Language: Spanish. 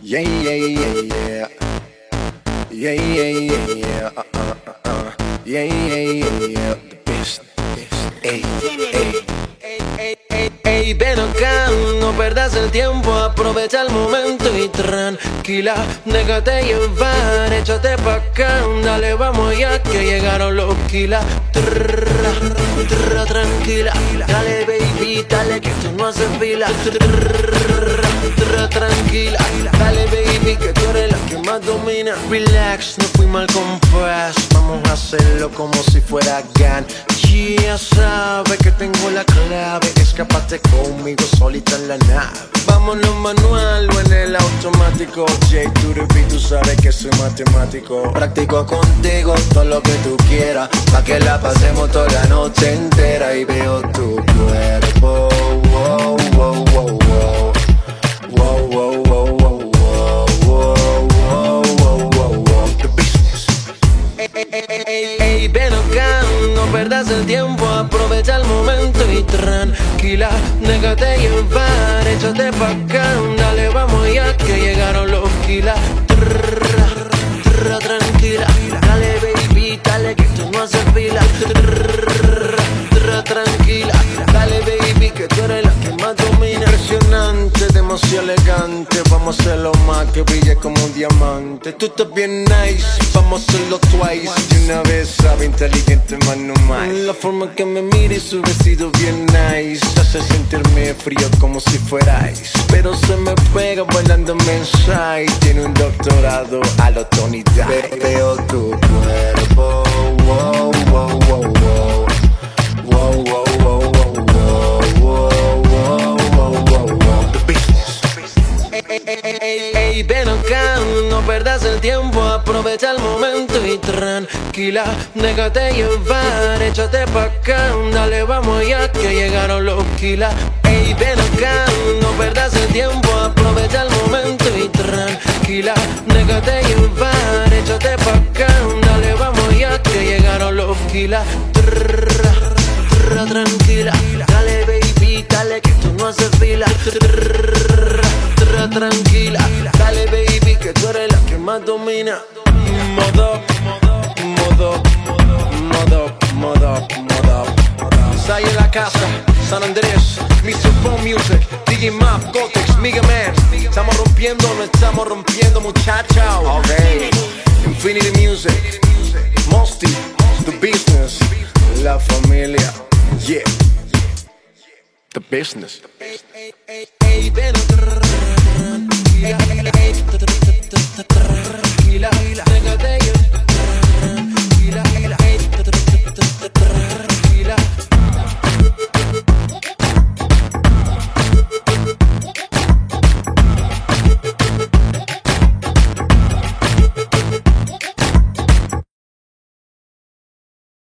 Yeah, yeah, yeah, yeah. Yeah, yeah, yeah, yeah. Yeah, yeah, yeah, yeah. The best. Ey, ey. Ey, ven acá, no perdas el tiempo, aprovecha el momento y tranquila, déjate llevar, échate pa' acá, dale, vamos ya que llegaron los kilas. Tranquila, dale baby, dale que tú no haces fila. Tranquila, dale baby que tú eres la que más domina. Relax, no fui mal compás, vamos a hacerlo como si fuera GAN. Ya sabes que tengo la clave, escapate conmigo solita en la nave. Vámonos manual o en el automático. J to the beat, tú sabes que soy matemático. Practico contigo todo lo que tú quieras, pa' que la pasemos toda la noche entera. Y veo tu cuerpo, wow, wow, wow, wow. Wow, wow, wow, wow, wow, wow, wow, wow, wow. The business. Ey, ven acá, no perdas el tiempo, aprovecha el momento y tranquila, déjate llevar, échate pa' acá, dale, vamos ya que llegaron los kilas. Tranquila, dale baby, dale que tú no haces fila. Tranquila, dale baby que tú eres la que más domina. Impresionante, demasiado elegante, vamos a hacerlo más que brille como un diamante. Tú estás bien nice, vamos a hacerlo twice. Y una vez sabe, inteligente más no más. La forma que me mira y su vestido bien nice hace sentirme frío como si fuerais, pero se me pega bailando mensaje. Tiene un doctorado a lo Tony Dice. Veo tu cuerpo, wow, wow, wow, wow. Wow, wow, wow, wow, wow, wow, wow, wow, wow. The business. Ey, ven acá, no perdas el tiempo, aprovecha el momento y tranquila, déjate llevar, échate pa' acá, dale, vamos ya que llegaron los kilas. Ey, ven acá, no perdas el tiempo, aprovecha el momento y tranquila, déjate llevar, échate pa' acá, dale, vamos ya que llegaron los kilas. Tranquila, dale baby, dale que tú no haces fila. Tranquila, dale baby que tú eres la que más domina. Modo, modo, modo, modo, modo. Sai en la casa, San Andrés, Mr. Phone Music, DJ Map, Gotex, Mega Man. Estamos rompiendo, no estamos rompiendo, muchacha. Okay. Infinity Music, Mosty, The Business, La Familia. Yeah, The Business. Ey, ven